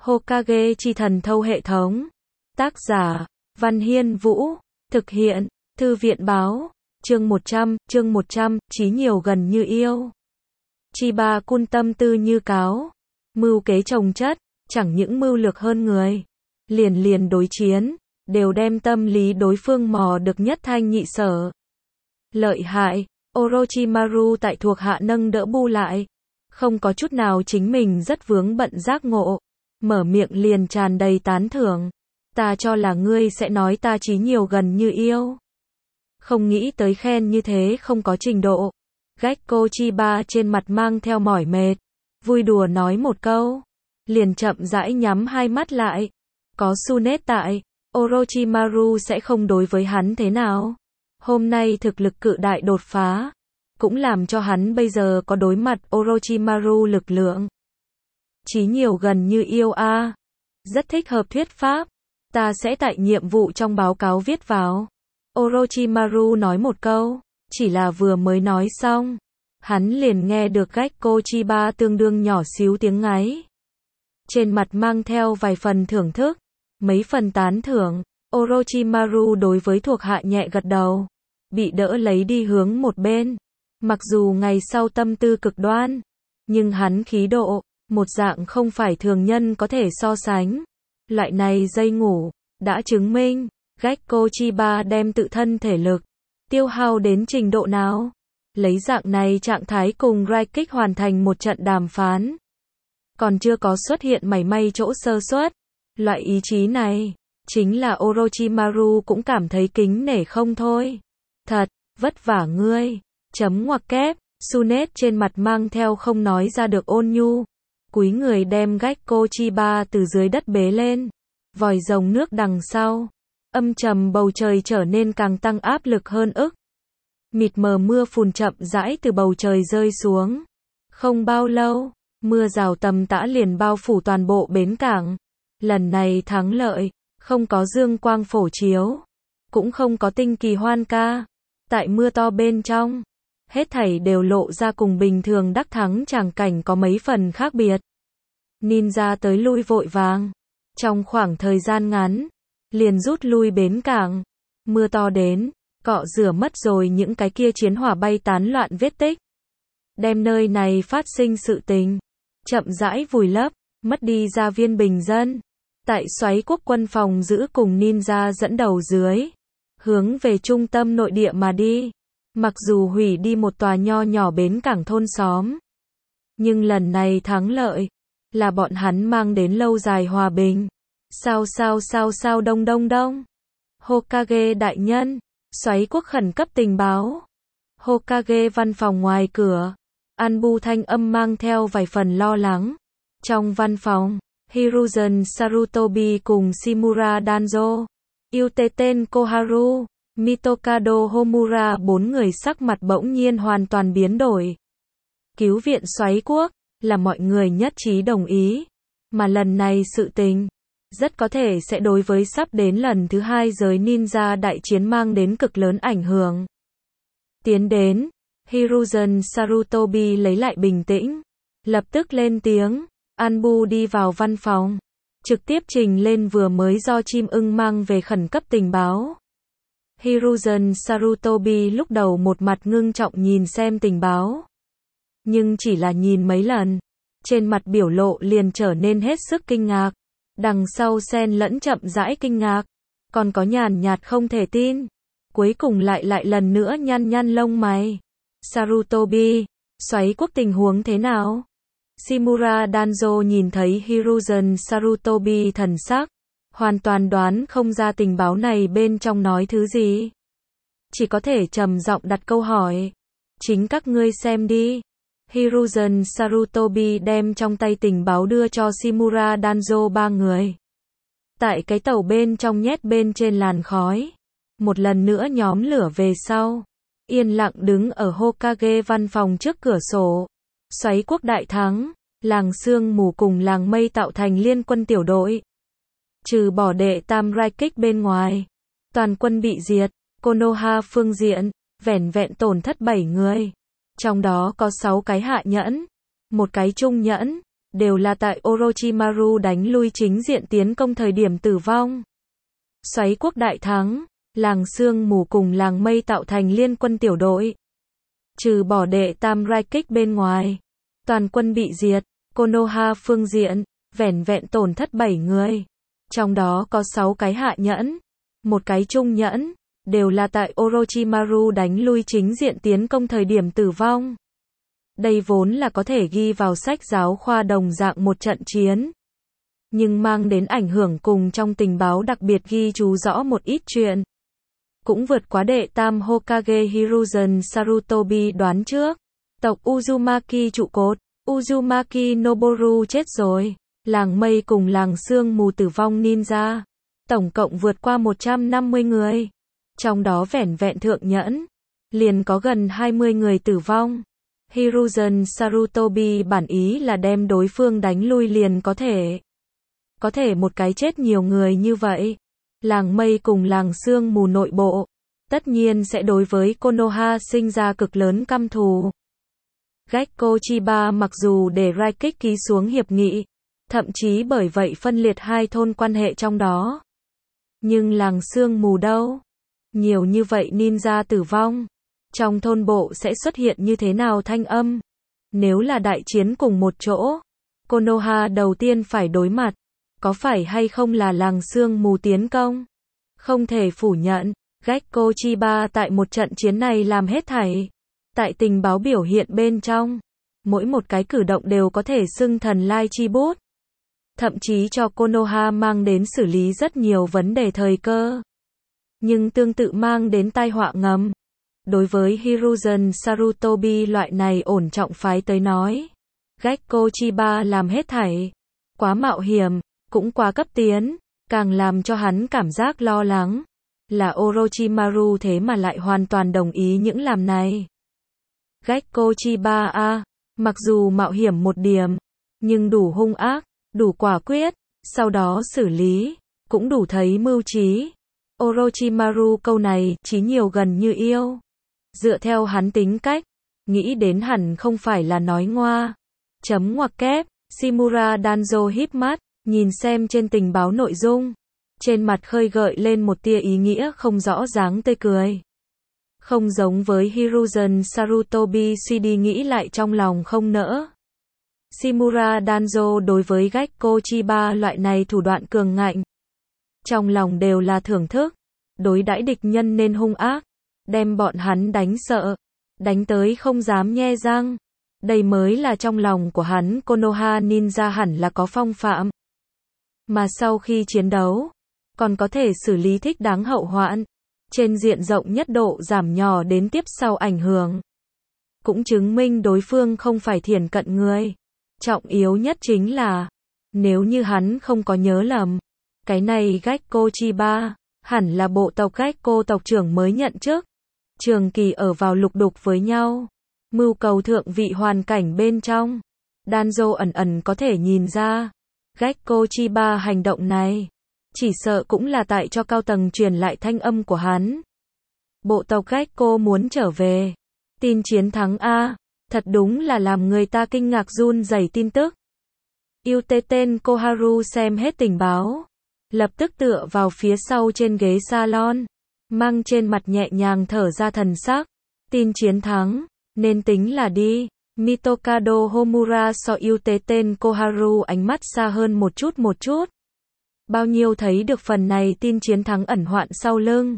Hokage chi thần thâu hệ thống. Tác giả, Văn Hiên Vũ. Thực hiện, Thư viện báo. Chương 100, chí nhiều gần như yêu. Chiba-kun tâm tư như cáo. Mưu kế chồng chất, chẳng những mưu lược hơn người. Liền đối chiến, đều đem tâm lý đối phương mò được nhất thanh nhị sở. Lợi hại, Orochimaru tại thuộc hạ nâng đỡ bu lại. Không có chút nào chính mình rất vướng bận giác ngộ. Mở miệng liền tràn đầy tán thưởng. Ta cho là ngươi sẽ nói ta chí nhiều gần như yêu. Không nghĩ tới khen như thế không có trình độ. Gekko Chiba trên mặt mang theo mỏi mệt. Vui đùa nói một câu. Liền chậm rãi nhắm hai mắt lại. Có Tsunade tại, Orochimaru sẽ không đối với hắn thế nào. Hôm nay thực lực cự đại đột phá. Cũng làm cho hắn bây giờ có đối mặt Orochimaru lực lượng. Chí nhiều gần như yêu a. Rất thích hợp thuyết pháp. Ta sẽ tại nhiệm vụ trong báo cáo viết vào. Orochimaru nói một câu. Chỉ là vừa mới nói xong. Hắn liền nghe được Gekko Chiba tương đương nhỏ xíu tiếng ngáy. Trên mặt mang theo vài phần thưởng thức. Mấy phần tán thưởng. Orochimaru đối với thuộc hạ nhẹ gật đầu. Bị đỡ lấy đi hướng một bên. Mặc dù ngày sau tâm tư cực đoan. Nhưng hắn khí độ. Một dạng không phải thường nhân có thể so sánh. Loại này dây ngủ. Đã chứng minh. Gekko Chiba đem tự thân thể lực. Tiêu hao đến trình độ nào. Lấy dạng này trạng thái cùng Raikik hoàn thành một trận đàm phán. Còn chưa có xuất hiện mảy may chỗ sơ suất. Loại ý chí này. Chính là Orochimaru cũng cảm thấy kính nể không thôi. Thật, vất vả ngươi. Chấm ngoặc kép. Tsunade trên mặt mang theo không nói ra được ôn nhu. Cúi người đem Gekko Chiba từ dưới đất bế lên. Vòi rồng nước đằng sau. Âm trầm bầu trời trở nên càng tăng áp lực hơn ức. Mịt mờ mưa phùn chậm rãi từ bầu trời rơi xuống. Không bao lâu, mưa rào tầm tã liền bao phủ toàn bộ bến cảng. Lần này thắng lợi, không có dương quang phổ chiếu. Cũng không có tinh kỳ hoan ca. Tại mưa to bên trong. Hết thảy đều lộ ra cùng bình thường đắc thắng tràng cảnh có mấy phần khác biệt. Ninja tới lui vội vàng. Trong khoảng thời gian ngắn, liền rút lui bến cảng. Mưa to đến, cọ rửa mất rồi những cái kia chiến hỏa bay tán loạn vết tích. Đem nơi này phát sinh sự tình. Chậm rãi vùi lấp, mất đi gia viên bình dân. Tại xoáy quốc quân phòng giữ cùng ninja dẫn đầu dưới. Hướng về trung tâm nội địa mà đi. Mặc dù hủy đi một tòa nho nhỏ bến cảng thôn xóm. Nhưng lần này thắng lợi. Là bọn hắn mang đến lâu dài hòa bình. Sao đông. Hokage đại nhân. Xoáy quốc khẩn cấp tình báo. Hokage văn phòng ngoài cửa. Anbu thanh âm mang theo vài phần lo lắng. Trong văn phòng, Hiruzen Sarutobi cùng Shimura Danzo. Yuteten Koharu. Mitokado Homura, bốn người sắc mặt bỗng nhiên hoàn toàn biến đổi. Cứu viện xoáy quốc, là mọi người nhất trí đồng ý. Mà lần này sự tình, rất có thể sẽ đối với sắp đến lần thứ hai giới ninja đại chiến mang đến cực lớn ảnh hưởng. Tiến đến, Hiruzen Sarutobi lấy lại bình tĩnh. Lập tức lên tiếng, Anbu đi vào văn phòng. Trực tiếp trình lên vừa mới do chim ưng mang về khẩn cấp tình báo. Hiruzen Sarutobi lúc đầu một mặt ngưng trọng nhìn xem tình báo. Nhưng chỉ là nhìn mấy lần. Trên mặt biểu lộ liền trở nên hết sức kinh ngạc. Đằng sau xen lẫn chậm rãi kinh ngạc. Còn có nhàn nhạt không thể tin. Cuối cùng lại lần nữa nhăn lông mày. Sarutobi, xoáy quốc tình huống thế nào? Shimura Danzo nhìn thấy Hiruzen Sarutobi thần sắc. Hoàn toàn đoán không ra tình báo này bên trong nói thứ gì. Chỉ có thể trầm giọng đặt câu hỏi. Chính các ngươi xem đi. Hiruzen Sarutobi đem trong tay tình báo đưa cho Shimura Danzo ba người. Tại cái tàu bên trong nhét bên trên làn khói. Một lần nữa nhóm lửa về sau. Yên lặng đứng ở Hokage văn phòng trước cửa sổ. Xoáy quốc đại thắng. Làng sương mù cùng làng mây tạo thành liên quân tiểu đội. Trừ bỏ đệ tam Raikik bên ngoài. Toàn quân bị diệt. Konoha phương diện. Vẻn vẹn tổn thất 7 người. Trong đó có 6 cái hạ nhẫn. 1 cái trung nhẫn. đều là tại Orochimaru đánh lui chính diện tiến công thời điểm tử vong. Xoáy quốc đại thắng, làng sương mù cùng làng mây tạo thành liên quân tiểu đội. Trừ bỏ đệ tam Raikik bên ngoài, toàn quân bị diệt. Konoha phương diện, vẻn vẹn tổn thất 7 người. Trong đó có 6 cái hạ nhẫn, một cái trung nhẫn, đều là tại Orochimaru đánh lui chính diện tiến công thời điểm tử vong. Đây vốn là có thể ghi vào sách giáo khoa đồng dạng một trận chiến. Nhưng mang đến ảnh hưởng cùng trong tình báo đặc biệt ghi chú rõ một ít chuyện. Cũng vượt quá đệ tam Hokage Hiruzen Sarutobi đoán trước. Tộc Uzumaki trụ cột, Uzumaki Noboru chết rồi. Làng mây cùng làng sương mù tử vong ninja. Tổng cộng vượt qua 150 người. Trong đó vẻn vẹn thượng nhẫn, liền có gần 20 người tử vong. Hiruzen Sarutobi bản ý là đem đối phương đánh lui liền có thể. Có thể một cái chết nhiều người như vậy. Làng mây cùng làng sương mù nội bộ, tất nhiên sẽ đối với Konoha sinh ra cực lớn căm thù. Gekko Chiba mặc dù để Raikik ký xuống hiệp nghị, thậm chí bởi vậy phân liệt hai thôn quan hệ trong đó. Nhưng làng sương mù đâu? Nhiều như vậy ninja tử vong. Trong thôn bộ sẽ xuất hiện như thế nào thanh âm? Nếu là đại chiến cùng một chỗ, Konoha đầu tiên phải đối mặt, có phải hay không là làng sương mù tiến công? Không thể phủ nhận, Gekko Chiba tại một trận chiến này làm hết thảy. Tại tình báo biểu hiện bên trong, mỗi một cái cử động đều có thể xưng thần lai chi bút. Thậm chí cho Konoha mang đến xử lý rất nhiều vấn đề thời cơ. Nhưng tương tự mang đến tai họa ngầm. Đối với Hiruzen Sarutobi loại này ổn trọng phái tới nói, Gekko Chiba làm hết thảy. Quá mạo hiểm, cũng quá cấp tiến, càng làm cho hắn cảm giác lo lắng. Là Orochimaru thế mà lại hoàn toàn đồng ý những làm này. Gekko Chiba mặc dù mạo hiểm một điểm, nhưng đủ hung ác, đủ quả quyết, sau đó xử lý, cũng đủ thấy mưu trí. Orochimaru câu này, chí nhiều gần như yêu. Dựa theo hắn tính cách, nghĩ đến hẳn không phải là nói ngoa. Chấm ngoặc kép, Shimura Danzo híp mắt, nhìn xem trên tình báo nội dung. Trên mặt khơi gợi lên một tia ý nghĩa không rõ dáng tươi cười. Không giống với Hiruzen Sarutobi suy đi nghĩ lại trong lòng không nỡ. Shimura Danzo đối với Gekko Chiba loại này thủ đoạn cường ngạnh. Trong lòng đều là thưởng thức. Đối đãi địch nhân nên hung ác. Đem bọn hắn đánh sợ. Đánh tới không dám nhe răng. Đây mới là trong lòng của hắn Konoha ninja hẳn là có phong phạm. Mà sau khi chiến đấu, còn có thể xử lý thích đáng hậu hoạn. Trên diện rộng nhất độ giảm nhỏ đến tiếp sau ảnh hưởng. Cũng chứng minh đối phương không phải thiển cận người. Trọng yếu nhất chính là, nếu như hắn không có nhớ lầm, cái này Gekko Chiba, hẳn là bộ tộc Gekko tộc trưởng mới nhận chức. Trường kỳ ở vào lục đục với nhau. Mưu cầu thượng vị hoàn cảnh bên trong. Danzo ẩn ẩn có thể nhìn ra. Gekko Chiba hành động này, chỉ sợ cũng là tại cho cao tầng truyền lại thanh âm của hắn. Bộ tộc Gekko muốn trở về. Tin chiến thắng thật đúng là làm người ta kinh ngạc run rẩy tin tức. Uteten Koharu xem hết tình báo, lập tức tựa vào phía sau trên ghế salon, mang trên mặt nhẹ nhàng thở ra thần sắc. Tin chiến thắng, nên tính là đi. Mitokado Homura so Uteten Koharu ánh mắt xa hơn một chút. Bao nhiêu thấy được phần này tin chiến thắng ẩn hoạn sau lưng.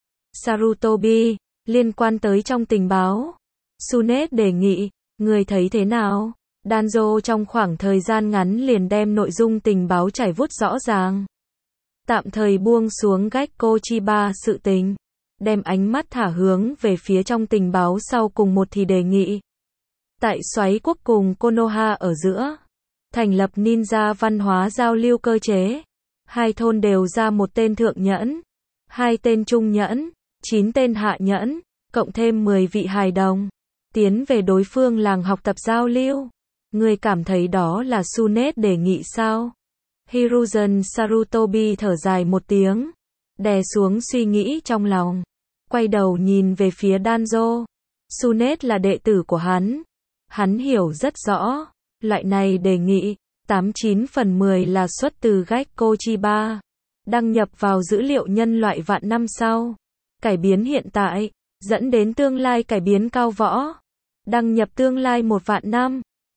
Sarutobi, liên quan tới trong tình báo. Tsunade đề nghị, người thấy thế nào? Danzo trong khoảng thời gian ngắn liền đem nội dung tình báo trải vuốt rõ ràng. Tạm thời buông xuống Gekko Chiba sự tình. Đem ánh mắt thả hướng về phía trong tình báo sau cùng một thì đề nghị. Tại xoáy quốc cùng Konoha ở giữa. Thành lập ninja văn hóa giao lưu cơ chế. 2 thôn đều ra một tên thượng nhẫn. 2 tên trung nhẫn. 9 tên hạ nhẫn. Cộng thêm 10 vị hài đồng. Tiến về đối phương làng học tập giao lưu. Người cảm thấy đó là Tsunade đề nghị sao? Hiruzen Sarutobi thở dài một tiếng. Đè xuống suy nghĩ trong lòng. Quay đầu nhìn về phía Danzo. Tsunade là đệ tử của hắn. Hắn hiểu rất rõ. Loại này đề nghị, 89 phần 10 là xuất từ Gecko Chiba. Đăng nhập vào dữ liệu nhân loại vạn năm sau. Cải biến hiện tại, dẫn đến tương lai cải biến cao võ. Đăng nhập tương lai 1 vạn năm.